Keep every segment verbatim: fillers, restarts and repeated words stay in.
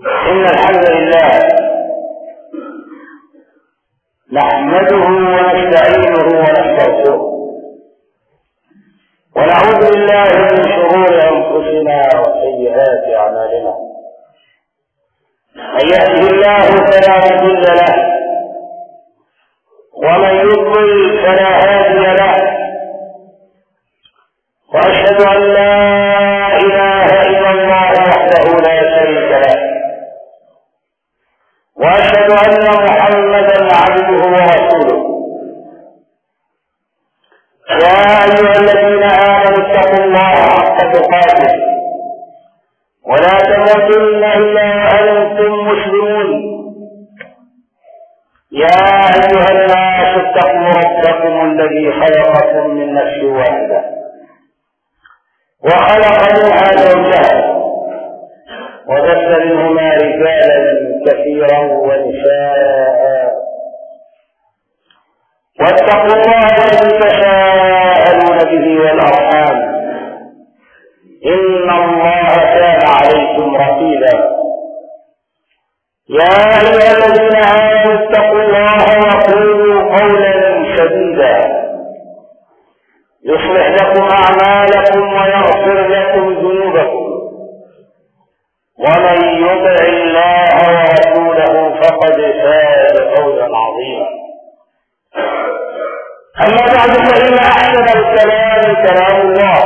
إن الحمد لله نحمده ونستعينه ونستغفره ونعوذ بالله من شرور أنفسنا وسيئات أعمالنا. من يهده الله فلا مضل له ومن يضلل فلا هادي له، وأشهد أن لا إله إلا الله وحده لا شريك له، وأشهد أن محمدا عبده ورسوله. يا أيها الذين آمنوا اتقوا الله حق تقاته ولا تموتن إلا وأنتم مسلمون. يا أيها الناس اتقوا ربكم الذي خلقكم من نفس واحدة وخلق منها زوجها وبث منهما رجالا كثيرا ونساء، واتقوا الله الذي تساءلون به والأرحام إن الله كان عليكم رقيبا. يا أيها الذين آمنوا اتقوا الله وقولوا قولا سديدا يصلح لكم أعمالكم ويغفر لكم ذنوبكم، ومن يطع الله ورسوله فقد فاز فوزا عظيما. أما بعد، فإن أحسن الكلام كلام الله،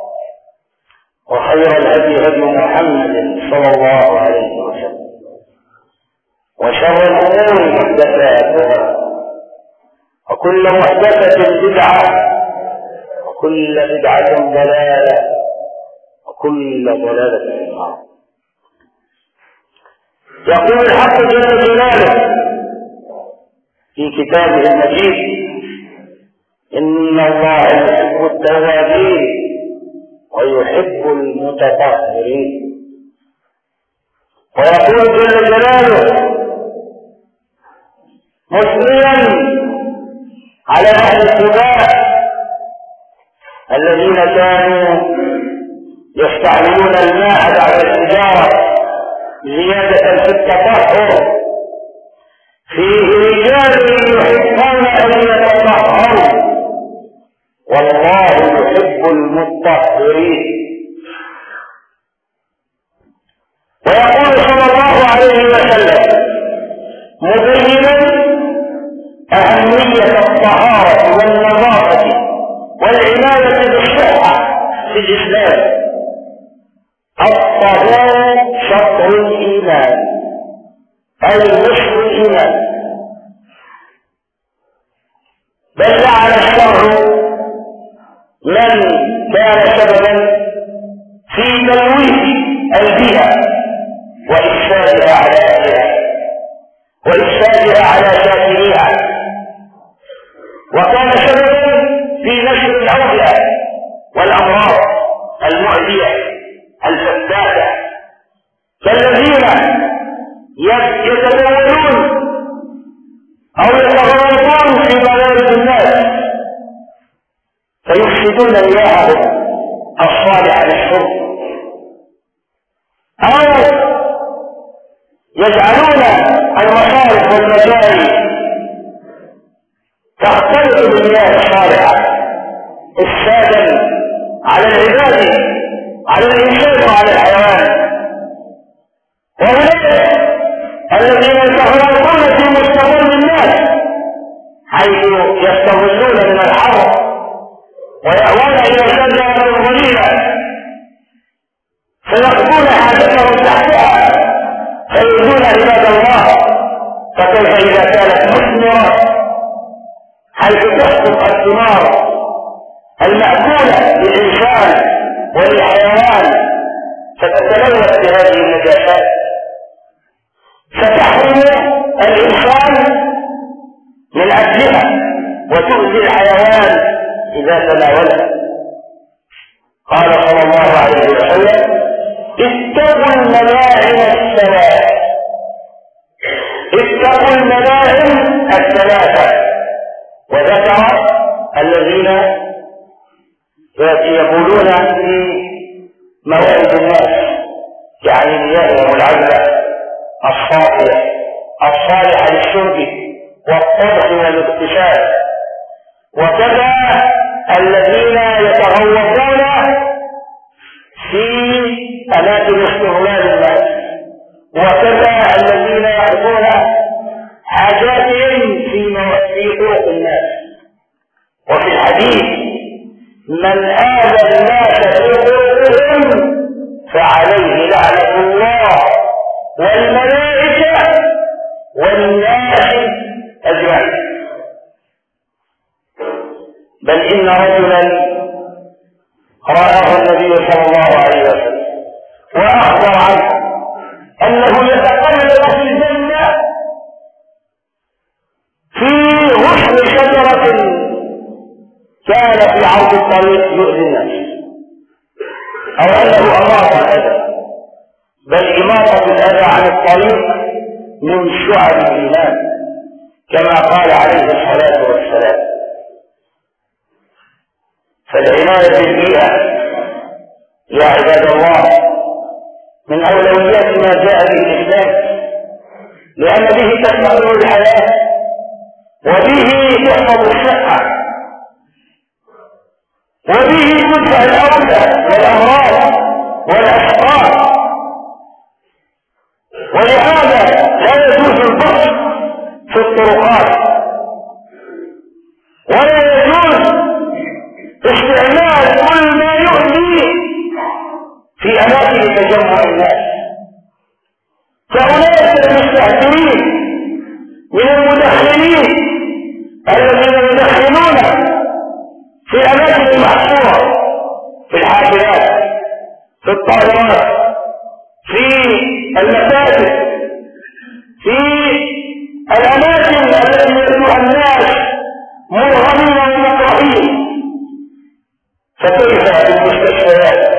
وخير الهدي هدي محمد صلى الله عليه وسلم، وشر الأمور محدثاتها، وكل محدثة بدعة، وكل بدعة ضلالة، وكل ضلالة في النار. يقول الحق جل جلاله في كتابه المجيد: إن الله يحب التوابين ويحب المتطهرين. ويقول جل جلاله مثنيا على أهل الاتباع الذين كانوا يستعملون الماء بعد الحجارة زيادة في التطهر: فيه رجال يحبون أن يتطهروا والله يحب المطهرين. ويقول صلى الله عليه وسلم مبينا أهمية الطهارة والنظافة والعناية بالصحة في الإسلام: الطهور شطر الإيمان، أي نصف الإيمان. بل لعن الشرع من كان سببا في تلويث البيئة وإفسادها على أهلها وإفسادها على ساكنيها، وكان سببا في نشر الأوبئة والأمراض المعدية الفتاكة، كالذين يتبولون أو يتغوطون في موارد الناس فيفسدون مياههم الصالحة للشرب، أو يجعلون المصارف والمجاري تختلط بالمياه الصالحة إفسادا على العباد، على الإنسان وعلى الحيوان. وأولئك الذين يتغوطون في مستقبل الناس حيث يستظلون من الحر ويأوون إلى شجرة ظليلة فيقضون حاجتهم تحتها فيؤذون عباد الله. فكيف إذا كانت مثمرة حيث تسقط الثمار المأكولة للإنسان وللحيوان فتتلوث بهذه النجاسات، فتحرم الإنسان من أكلها وتؤذي الحيوان إذا تناولها. قال صلى الله عليه وسلم: اتقوا الملاعن الثلاث، اتقوا الملاعن الثلاثة. وذكر الذين يقولون في موارد الناس، يعني مياههم العذبة الصافية الصالحة للشرب والطبخ والاغتسال، وكذا الذين يتغوطون في أماكن استغلال الناس، وكذا الذين يأخذون حاجاتهم في في طرق الناس. وفي الحديث: من آذى الناس في طرقهم فعليه لعنة الله والملائكة والناس أجمعين. بل إن رجلا رآه النبي صلى الله عليه وسلم وأخبر عنه أنه يتقلب في الجنة في غصن شجرة كان في عرض الطريق يؤذي الناس، أو أنه أماط الأذى. بل إماطة الأذى عن الطريق من شعب الإيمان كما قال عليه الصلاة والسلام. فالعناية بالبيئة يا عباد الله من أولويات ما جاء به الإسلام، لأن به تستمر الحياة وبه تحفظ الصحة وبه تدفع الأولى والأمراض والأسقام. ولهذا لا يجوز البطش في الطرقات، ولا يجوز استعمال كل ما يؤذي في أماكن تجمع الناس كأولئك المستهترين من المدخنين الذين يدخنون في الأماكن المحصورة، في الحافلات، في الطائرات، في المساجد، في الأماكن التي يدخلها الناس مرغمين ومكرهين. فكيف بالمستشفيات؟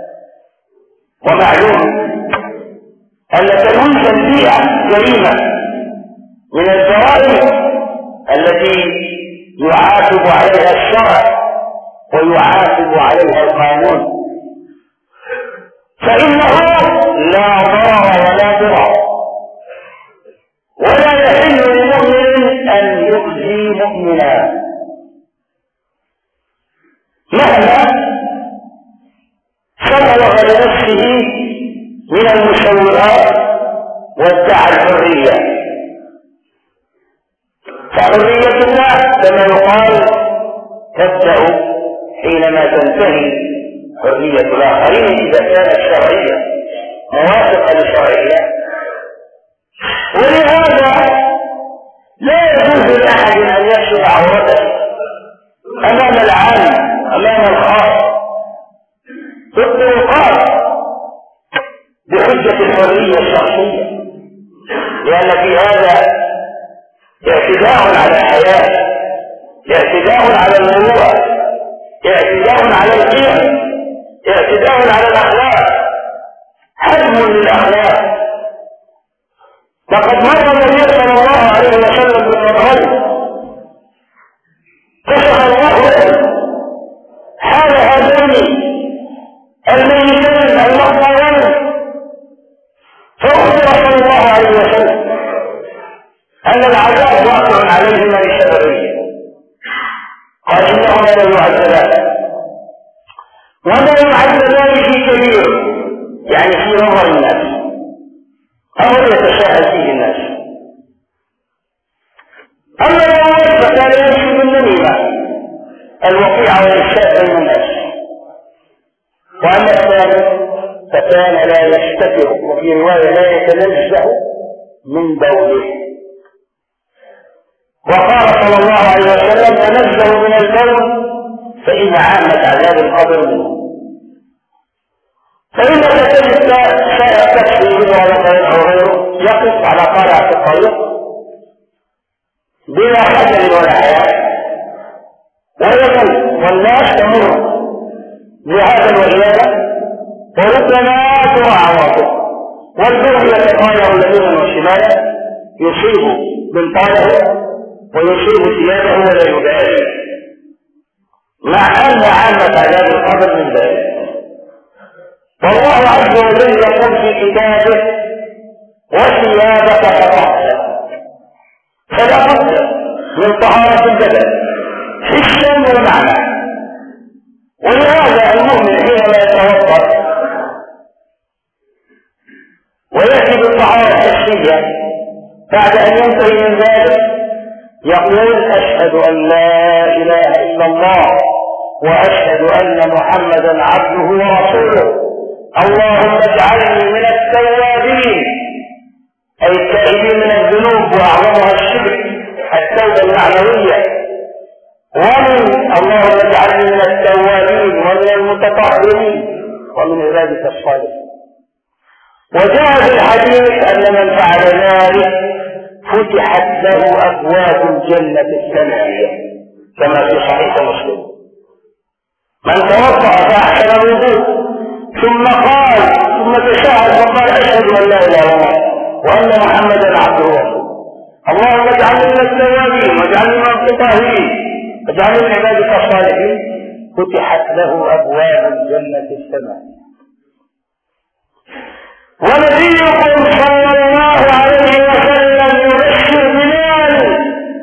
ومعلوم أن تلويث البيئة جريمة من الجرائم التي يعاقب عليها الشرع ويعاقب عليها القانون، فإنه لا ضرر ولا ضرر، ولا يحل لمؤمن أن يؤذي مؤمنا مهما سبق لنفسه من المشوهات وادعى الحرية. فحرية الله كما يقال تبدأ حينما تنتهي حرية الآخرين إذا كانت شرعية موافقة لشرعية. ولهذا لا يجوز لأحد أن يكشف عورته أمام العام أمام الخاص في الطرقات بحجة الحرية الشخصية، لأن في هذا اعتداء على الحياة، اعتداء على المروءة، اعتداء على القيم، اعتداء على الأخلاق، هدم للأخلاق. لقد مر النبي صلى الله عليه وسلم بالرجل كشف الله له حال هذين الميتين المقطوعين، فأخبر صلى الله عليه وسلم أن العذاب واقع عليهما لسببين. قال إنهما لا يعذبان، وما يعذبان في كبير، يعني في نظر الناس أو يتساهل فيه الناس. أما الأول فكان يمشي بالنميمة الوقيعة والإفساد بين الناس، وأما الثاني فكان لا يستتر، وفي رواية لا يتنزه من بوله. وقال صلى الله عليه وسلم: تنزه من البول فإن عامة عذاب القبر منه. فإنك تجد سائق تكفي ولا أو غيره يقف على قارعة الطريق بلا خجل ولا حياء ويقول، والناس تمر بهذا والعياذ، وربما ترى عواقبه، والبر يتطاير يمينا وشمالا، يصيب بنطاله ويصيب ثيابه ولا يبالي، مع أن عامة عذاب القبر من ذلك. والله عز وجل يقول في كتابه: وثيابك فطهر. فلا بد من طهارة البدن حسا ومعنى. ولهذا المؤمن حينما يتوضا ويأتي بالطهارة الحسية بعد أن ينتهي من ذلك يقول أشهد أن لا إله إلا الله وأشهد أن محمدا عبده ورسوله اللهم اجعلني من التوابين أي التائبين من الذنوب وأعظمها الشرك التوبة المعنوية، ومن اللهم اجعلني من التوابين ومن المتطهرين ومن عبادك الصالحين. وجاء في الحديث أن من فعل ذلك فتحت له أبواب الجنة الثمانية كما في صحيح مسلم. من توضأ فأحسن الوضوء ثم قال ثم تشهد وقال أشهد أن لا إله إلا الله وأن محمدا عبده ورسوله اللهم اجعلني من التوابين واجعلني من المتطهرين واجعلني من عبادك الصالحين فتحت له أبواب الجنة الثمانية. ونبيكم صلى الله عليه وسلم يبشر بلال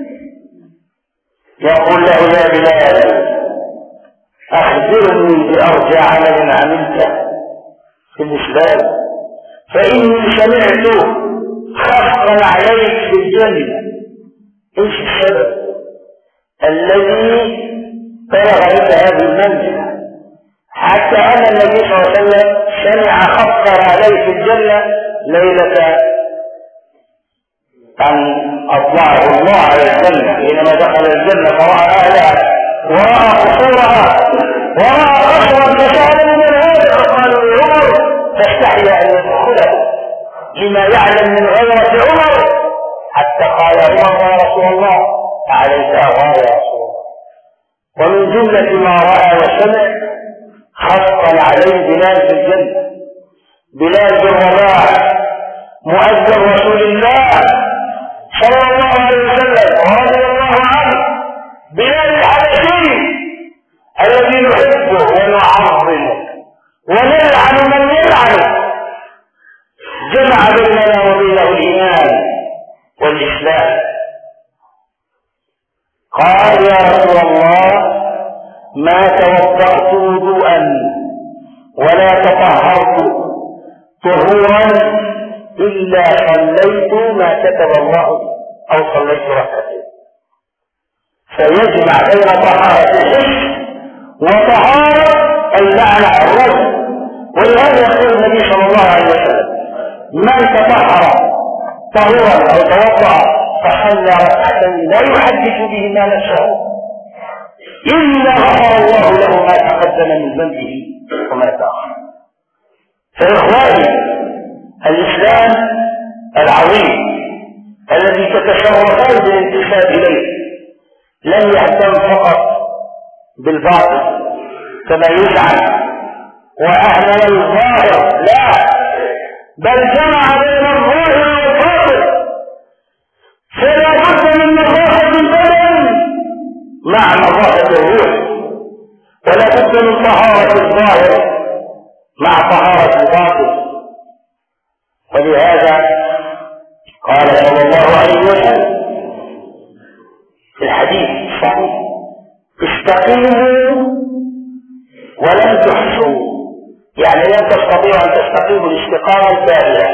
يقول له يا بلال أخبرني بأرجى عمل عملته في الإسلام فإني سمعت خفقا عليك في الجنة. إيش السبب الذي بلغ لك هذه المنزلة حتى أن النبي صلى الله عليه وسلم سمع خفقا عليه في الجنة ليلة أن أطلعه الله على الجنة حينما دخل الجنة فرأى أهلها ورأى قصورها ورأى قصرا فسأل من هذا فقالوا لعمر فاستحيا أن يدخله لما يعلم من غيرة عمر حتى قال عمر يا رسول الله عليك أهوى يا رسول الله. ومن جملة ما رأى وسمع خفقا عليه بلال في الجنة. بلال بن رباح مؤذن رسول الله صلى الله عليه وسلم ورضي الله عنه. بلال الحبشي الذي نحبه ونعظمه ونلعن من يلعنه جمع بيننا وبينه الإيمان والإسلام. قال يا رسول الله ما توضأت وضوءا ولا تطهرت طهورا إلا صليت ما كتب الله أو صليت ركعتين. فيجمع بين طهارة الحس وطهارة اللعنة الرجل. ولهذا يقول النبي صلى الله عليه وسلم من تطهر طهورا أو توضأ فصلى ركعتين لا يحدث بهما نفسه إلا غفر الله له ما تقدم من ذنبه وما تأخر. فإخواني الإسلام العظيم الذي تتشرفون بالانتساب إليه لم يهتم فقط بالباطل كما يزعم وأهمل الظاهر، لا، بل جمع بين الظاهر والباطل. فلا بد من نظافة البدن مع نظافة الروح، ولا بد من طهارة الظاهر مع طهارة الباطن. ولهذا قال صلى الله عليه وسلم في الحديث الصحيح استقيموا ولن تحصوا، يعني لن تستطيعوا أن تستقيموا الاستقامة الكاملة.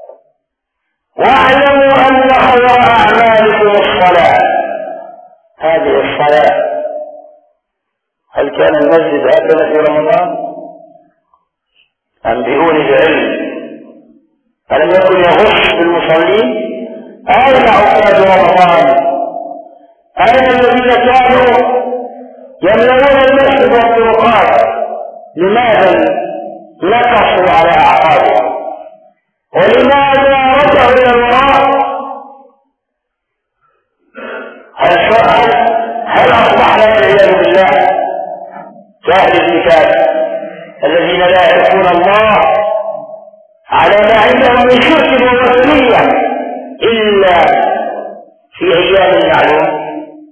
واعلموا أن خير أعمالكم الصلاة. هذه الصلاة هل كان المسجد هكذا في رمضان؟ أنبئوني بعلم. ألم يكن يغش بالمصلين؟ أين عباد رمضان؟ أين الذين كانوا يملؤون المسجد والطرقات؟ لماذا نكصوا على أعقابهم؟ ولماذا رجعوا إلى الوراء؟ هل هل أصبحنا والعياذ بالله كأهل الكتاب الذين لا يعرفون الله على ما عندهم من شرك ووثنية إلا في أيام معلومة؟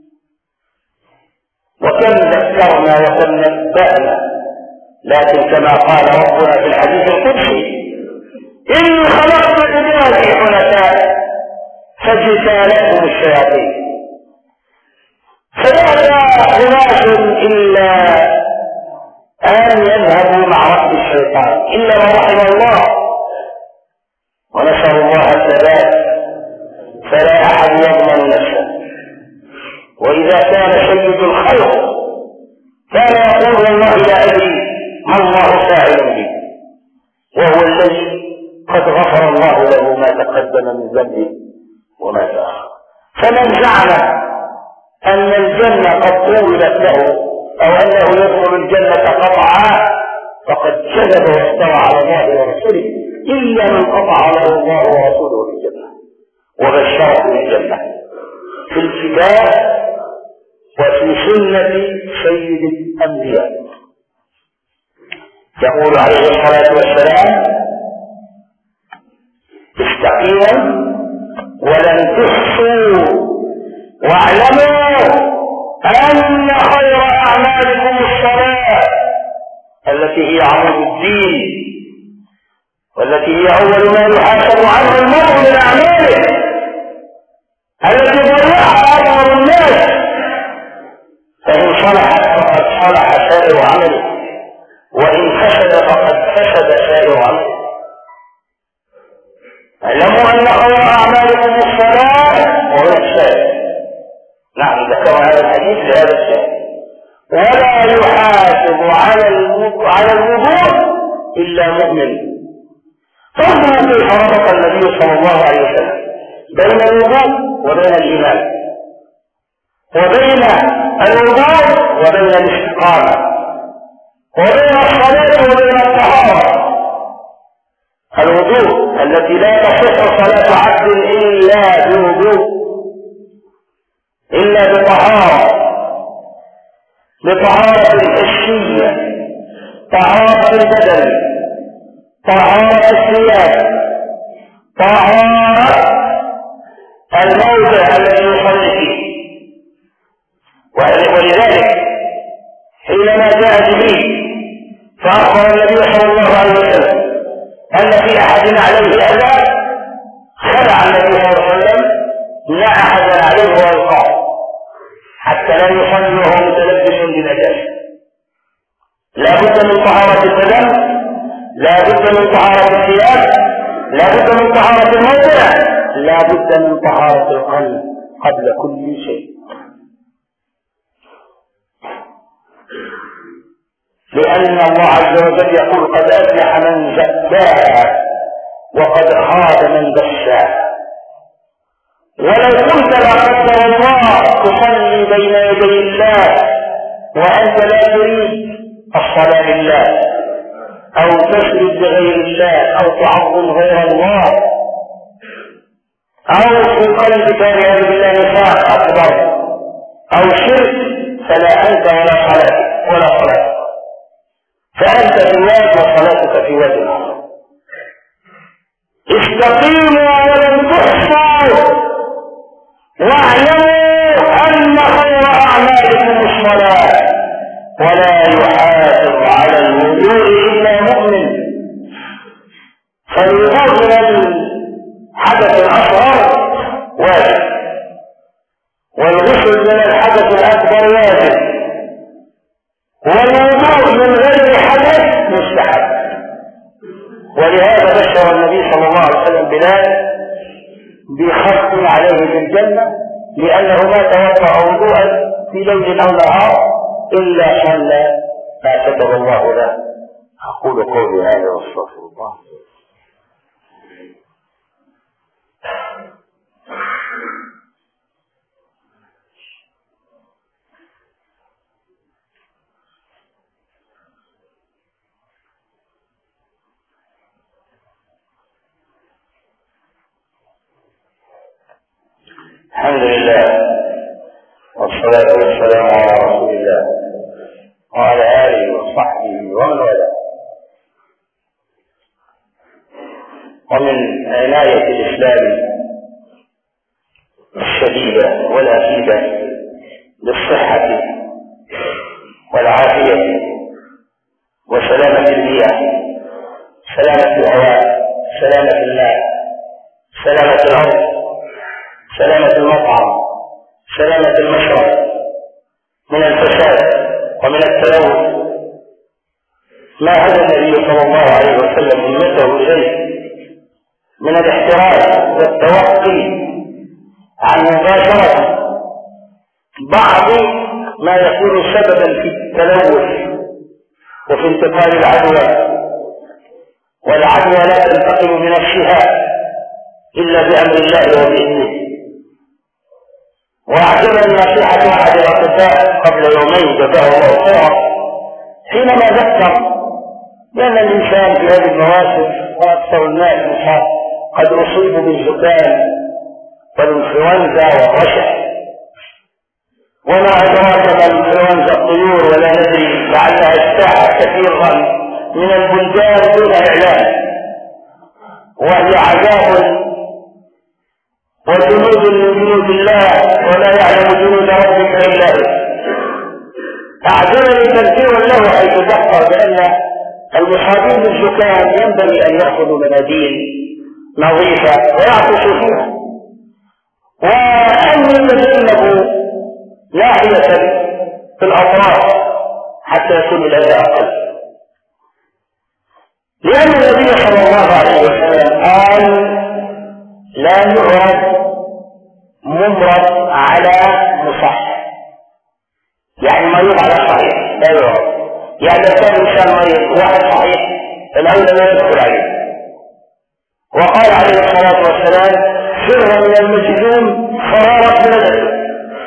وكم ذكرنا وكم نبأنا، لكن كما قال ربنا في الحديث القدسي إني خلقت عبادي حنفاء فاجتالتهم الشياطين. فيأتى أناس إلا أن يذهبوا مع رب الشيطان إلا من رحم الله، ونسأل الله الثبات، فلا أحد يضمن نفسه. وإذا كان سيد الخلق كان يقول والله لا أدري ما الله فاعل به، وهو الذي قد غفر الله له ما تقدم من ذنبه وما تأخر. فمن زعم أن الجنة قد طولت له أو أنه يدخل الجنة قطعا فقد كذب وافترى على الله ورسوله، إلا من قطع له الله ورسوله بالجنة وبشره بالجنة في الكتاب وفي سنة سيد الأنبياء. يقول عليه الصلاة والسلام: استقيموا ولن تحصوا واعلموا أن خير أعمالكم الصلاة التي هي عمود الدين، والتي هي أول ما يحاسب عنه المرء من أعماله التي ضيعها أكثر الناس، فإن صلحت فقد صلح سائر عمله، وإن فسد فقد فسد سائر عمله. اعلموا أن خير أعمالكم الصلاة وهو الشاهد. نعم ذكر هذا الحديث لهذا الشيء. ولا يحاسب على على الوضوء إلا مؤمن. فانظروا كيف ربط النبي صلى الله عليه وسلم بين الوضوء وبين الإيمان، وبين الوضوء وبين الاستقامة، وبين الصلاة وبين الطهارة. الوضوء التي لا تصح صلاة عبد إلا بوضوء، إلا بطهارة، بطهارة الحسية، طهارة البدن، طهارة الثياب، طهارة الموضع الذي يصلي فيه. ولذلك حينما جاء جبريل فأخبر النبي صلى الله عليه وسلم أن في أحد عليه أذى، خلع النبي صلى الله عليه وسلم نعى أذى عليه وألقاه حتى لا يصلي وهو متلبس بنجاسة. لا بد من طهارة البدن، لا بد من طهارة الثياب، لا بد من طهارة الموضع، لا بد من طهارة القلب قبل كل شيء. لأن الله عز وجل يقول: قد أفلح من زكاها وقد خاب من دساها. ولو كنت لا قدر الله تصلي بين يدي الله وأنت لا تريد الصلاة لله، أو تسجد لغير الله، أو تعظم غير الله، أو في قلبك والعياذ بالله نفاق أكبر أو شرك، فلا أنت ولا صلاتك ولا صلاتك، فأنت في واد وصلاتك في واد آخر. استقيموا ولن تحصوا واعلموا أن خير أعمالكم الصلاة ولا يحاسب على الوضوء إلا مؤمن. فالوضوء من الحدث الأصغر واجب، والغسل من الحدث الأكبر واجب، والوضوء من غير حدث مستحب. ولهذا بشر النبي صلى الله عليه وسلم بلال بخط عليه بالجنة، لأنه ما توضأ وضوءا في ليل أو نهار إلا صلى ما كتب الله له. أقول قولي هذا واستغفر الله. الحمد لله والصلاة والسلام على رسول الله وعلى آله وصحبه ومن والاه. ومن عناية الإسلام الشديدة والأكيدة بالصحة والعافية وسلامة البيئة، سلامة الهواء، سلامة الماء، سلامة الأرض، سلامة المطعم، سلامة المشرب من الفساد ومن التلوث. ما هدى النبي صلى الله عليه وسلم أمته إليه من الاحتراز والتوقي عن مباشرة بعض ما يكون سببا في التلوث وفي انتقال العدوى، والعدوى لا تنتقل بنفسها إلا بأمر الله وبإذنه. وأعجبني نصيحة أحد الأطباء قبل يومين جزاه الله خيرا حينما ذكر بأن الإنسان في هذه المواسم وأكثر الناس مصاب قد أصيبوا بالزكام والإنفلونزا والرشح، وما أدراك ما الإنفلونزا الطيور ولا ندري لعلها اجتاحت كثيرا من البلدان دون إعلان، وهي عذاب وجنود من جنود الله ولا يعلم جنود ربك إلا هو. أعجبني تذكير له حيث ذكر بأن المصابين بالزكام ينبغي أن يأخذوا مناديل نظيفة ويعطشوا فيها، وأن يتجنبوا ناحية في الأطراف حتى يكون الأذى أقل، لأن النبي صلى الله عليه وسلم قال لا يعرض ممرض على مصح، يعني مريض على صحيح لا يعرض، يعني لو كان الإنسان مريض واحد صحيح الأولى لا يدخل عليه. وقال عليه الصلاة والسلام فر من المجنون فرارت من الأذى.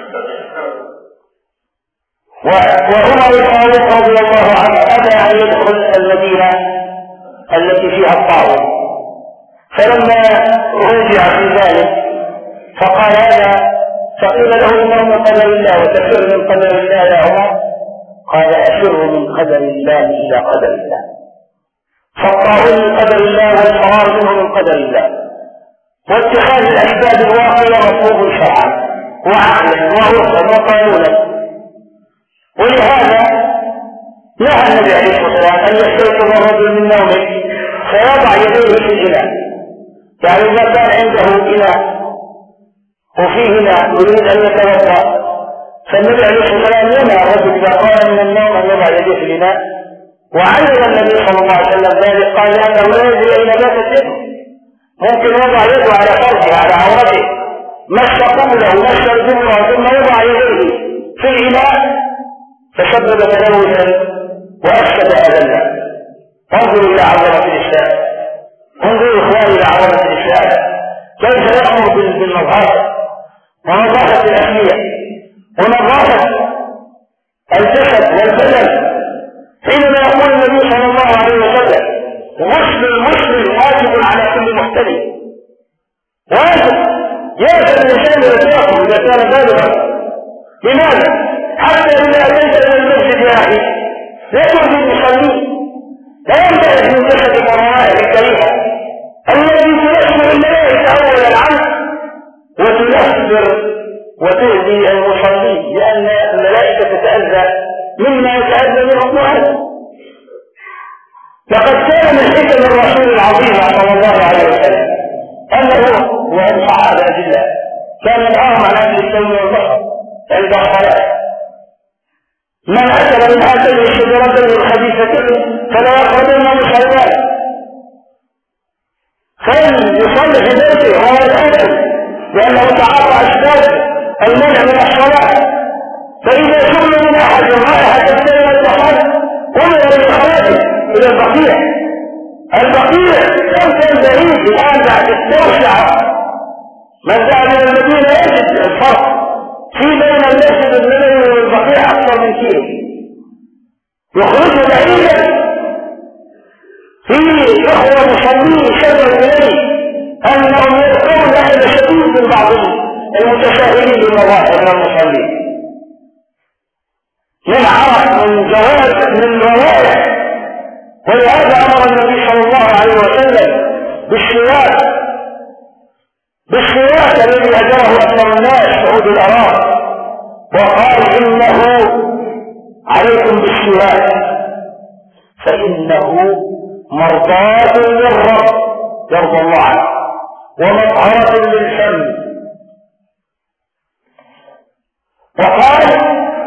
وعمر الفاروق رضي الله عنه أبى أن يدخل المدينة التي فيها الطاعون، فلما رجع في ذلك فقال هذا، فقيل له إنه من قدر الله وتفر من قدر الله يا عمر، قال أفر من قدر الله إلى قدر الله، فالطاعون من قدر الله والفرار منه من قدر الله، واتخاذ الأسباب الواقية مطلوب شرعا وعقلا وعرفا وقانونا. ولهذا نهى النبي عليه الصلاة والسلام أن يستيقظ الرجل من نومه فيضع يديه في الإناء، يعني إذا كان عنده إناء وفيه إناء يريد أن يتوضأ، فالنبي عليه الصلاة والسلام ينهى الرجل إذا قام من النوم أن يضع يديه في الإناء، وعلم النبي صلى الله عليه وسلم ذلك، قال لأنه لا يدري أين باتت يده، ممكن يضع يده على فرجه على عورته، مس قبله مس الجمرة ثم يضع يديه في الإناء فسبب تلوثا وأفسد أذنا. انظروا إلى عظمة الإسلام، انظروا إخواني إلى عظمة الإسلام، كيف يأمر بالنظافة ونظافة الأحمية ونظافة الجسد والبدن، حينما يقول النبي صلى الله عليه وسلم غسل المسلم واجب على كل محترم، واجب يأتي الإنسان يتيقظ إذا كان بالغا. لماذا؟ حتى إذا أتيت إلى المسجد يا أخي لا تؤذي المصلين، لا ينبغي من جسد الروائح الكريمة التي تنشر الملائكة أول العمل وتنفر وتؤذي المصلين، لأن الملائكة تتأذى مما يتأذى منه هذا. لقد كان من حكم الرسول العظيم صلى الله عليه وسلم أنه وهم صحابة أجلاء كان ينهاهم عن أكل الثوم والبصر عند الصلاة. من أكل من هاتين الشجرتين الخبيثتين فلا يقربن مصلاه، فليصلي في بيته وهو يتأكل، لأنه تعاطى أسباب المنع من الصلاة. فإذا شم من أحد رائحة السيل البحر أمر بالخروج إلى البقيع. البقيع كم كان بعيد الآن بعد التوسعة، من ذهب إلى المدينة يجد الفرق في بين المسجد النبوي والبقيع أكثر من كيلو، يخرج بعيدا. في إخوة مصلين شبه إليه أنهم يلقون إلى شديد من بعض المتساهلين بالمظاهر من المصلين من عرق من جواز من روائح. ولهذا أمر النبي صلى الله عليه وسلم بالسواك، بالسواك الذي أجره أكثر الناس سعود الأراضي، وقال إنه عليكم بالسواك فإنه مرضاة للرب يرضى الله عنه، ومطهرة للفم. وقال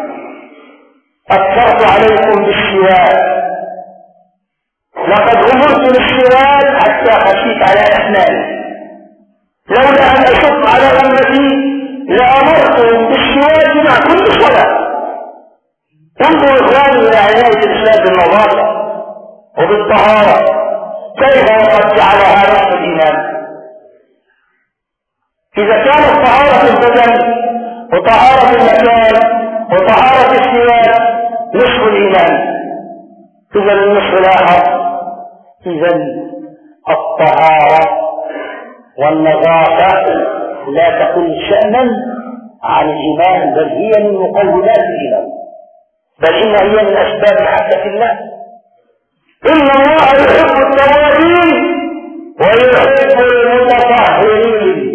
أكثرت عليكم بالسواك، لقد أمرت بالسواك حتى خشيت على أسناني، لولا أن أشق على أمتي لأمرتهم بالسواك مع كل صلاة. انظروا إخواني إلى عناية الإسلام بالنظافة وبالطهارة، كيف وقد جعلها نصف الإيمان. إذا كانت طهارة البدن وطهارة المكان وطهارة السواك نصف الإيمان، إذا النصف الآخر إذا الطهارة والنظافة لا تكون شأنا عن الإيمان، بل هي من مقومات الإيمان، بل إنها هي من أسباب محبة الله. إن الله يحب التوابين ويحب المتطهرين.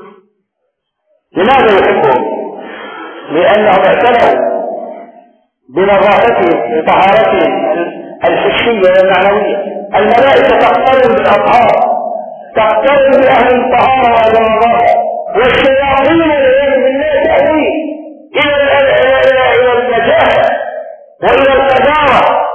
لماذا يحبهم؟ لأنهم اعتنوا بنظافتهم وطهارتهم الحسية والمعنوية. الملائكة تقترن بالأطهار، تقترن بأهل الطهارة والنظافة، والشياطين والعياذ بالله تأوي إلى النجاسة وإلى القذارة.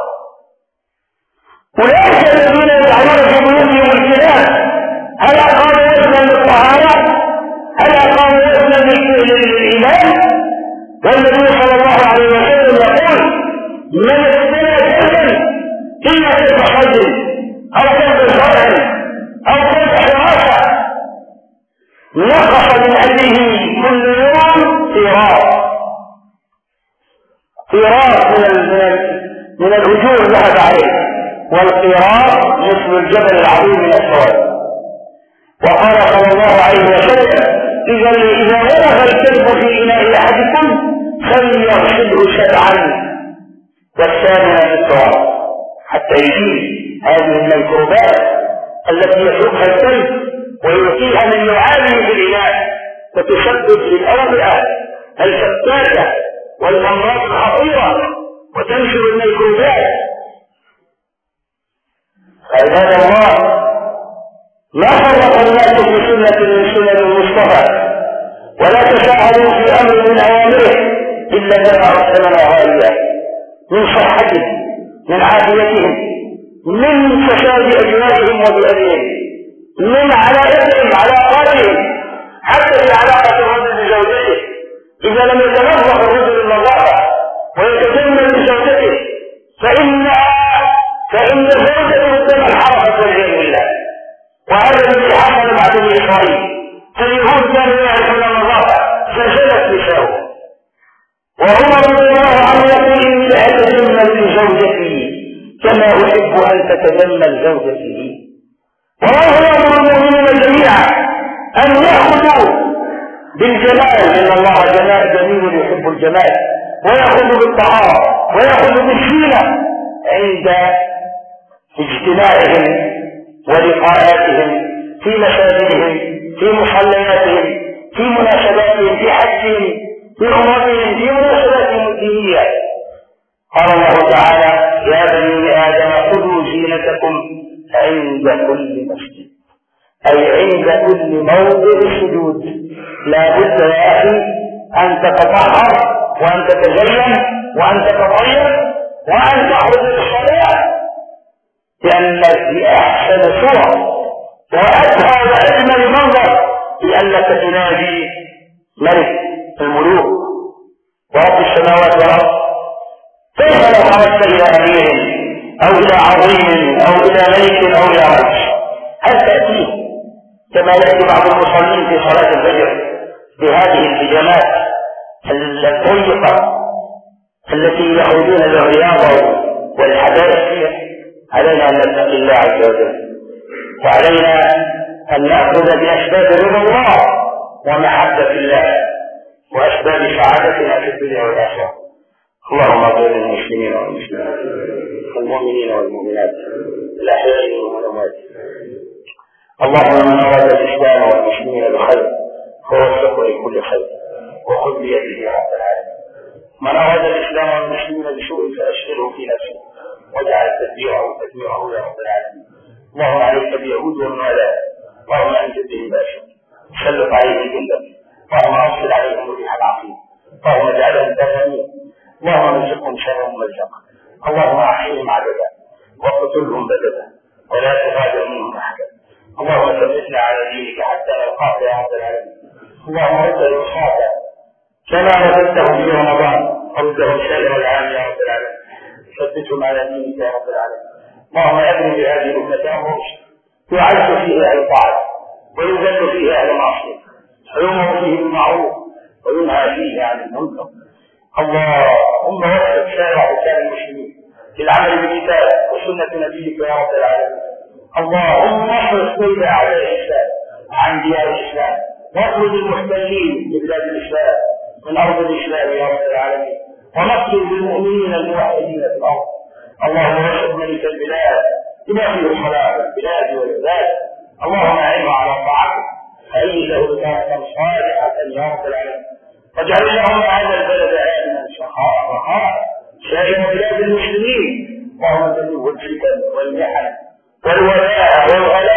أولئك الذين يجعلون في بيوتهم الكلاب هل أقاموا وزنا للطهارة؟ هل أقاموا وزنا للإيمان؟ والنبي صلى الله عليه وسلم يقول من ابتلى كلبا إلا كلب حد أو كلب زرع أو كلب حراسة نقص من أجله كل يوم قيراط، قيراط من من الأجور ذهب عليه، والقيراط مثل الجبل العظيم من الثواب. وقال صلى الله عليه وسلم إذا إذا ولغ الكلب في إناء أحدكم فليغسله سبعا والثامنة بالتراب، حتى يزيل هذه الميكروبات التي يتركها الكلب ويلقيها من يعاني في الإناء، وتسبب للأوبئة الفتاكة والأمراض الخطيرة وتنشر الميكروبات. عباد الله، ما فرق الناس في سنة من سنن المصطفى، ولا تساهلوا في أمر من أوامره إلا دفعوا الثمن غاليا، من صحتهم، من عافيتهم، من فساد أجوادهم وبأبيهم، من علاقتهم علاقاتهم، حتى في علاقة الرجل بزوجته. إذا لم يتنظف الرجل النظافة ويتجمل بزوجته فإن فإن زوجته قدام الحركة والعياذ بالله. وهذا الذي حصل مع بني إسرائيل، فاليهود كانوا يعرفون النظافة فزلت نساؤهم، وعمر رضي الله عنه يقول إني لأتجمل بزوجتي كما أحب أن تتجمل زوجتي. والله يأمر المؤمنين جميعا أن يأخذوا بالجمال، إن الله جمال جميل يحب الجمال، ويأخذوا بالطهارة ويأخذوا بالزينة عند اجتماعهم ولقاءاتهم في مساجدهم، في مصلياتهم، في مناسباتهم، في حجهم، في عمرتهم، في مناسباتهم الدينية. قال الله تعالى يا بني آدم خذوا زينتكم عند كل مسجد، أي عند كل موضع سجود. لا بد يا أخي أن تتطهر وأن تتزين وأن تتطيب وأن تخرج للصلاة، لأن في أحسن صورة وأزهى وأجمل منظر لأنك تنادي ملك الملوك ورب السماوات والأرض. كيف لو خرجت إلى أمير أو إلى عظيم أو إلى ملك أو إلى رجل؟ هل تأتيه كما يأتي بعض المصلين في صلاة الفجر بهذه الحجامات الضيقة التي يخرجون للرياضة والحدائق فيها؟ علينا أن نتقي الله عز وجل، وعلينا أن نأخذ بأسباب رضا الله ومحبة الله وأسباب سعادتنا في الدنيا والآخرة. اللهم اغفر للمسلمين والمسلمات والمؤمنين والمؤمنات الأحياء والأموات. اللهم من أراد الإسلام والمسلمين بخير فوفقه لكل خير وخذ بيده يا رب العالمين. من أراد الإسلام والمسلمين بسوء فأشغله في نفسه واجعل تدبيره تدميره يا رب العالمين. اللهم عليك بيهود ومن والاه اللهم ارزقهم شر ممزقا، اللهم احصهم عددا واقتلهم بددا ولا تغادر منهم احدا. اللهم ثبتنا على دينك حتى نلقاك يا رب العالمين. اللهم رد الوصاة كما رددتهم في رمضان ردهم سائر العام يا رب العالمين، ثبتهم على دينك يا رب العالمين. اللهم ابن بهذه الامه امر يعز فيه اهل الطاعه ويذل فيه اهل المعصيه، ويؤمر فيه بالمعروف وينهى فيه عن المنكر. اللهم وفق سائر حكام المسلمين للعمل بكتاب وسنه نبيك يا رب العالمين. اللهم احرص كل اعداء الاسلام عن ديار الاسلام، واخرج المحتلين لبلاد الاسلام من ارض الاسلام يا رب العالمين، ونصر بالمؤمنين الموحدين في الارض. اللهم وفق ملك البلاد بما فيه صلاح البلاد والعباد. اللهم اعنه على طاعتك، فإن له بطانة صالحة يا رب العالمين. واجعل اللهم هذا البلد آمنا سخاء رخاء سائر بلاد المسلمين. اللهم ذل الفتن والمحن والوباء والغلاء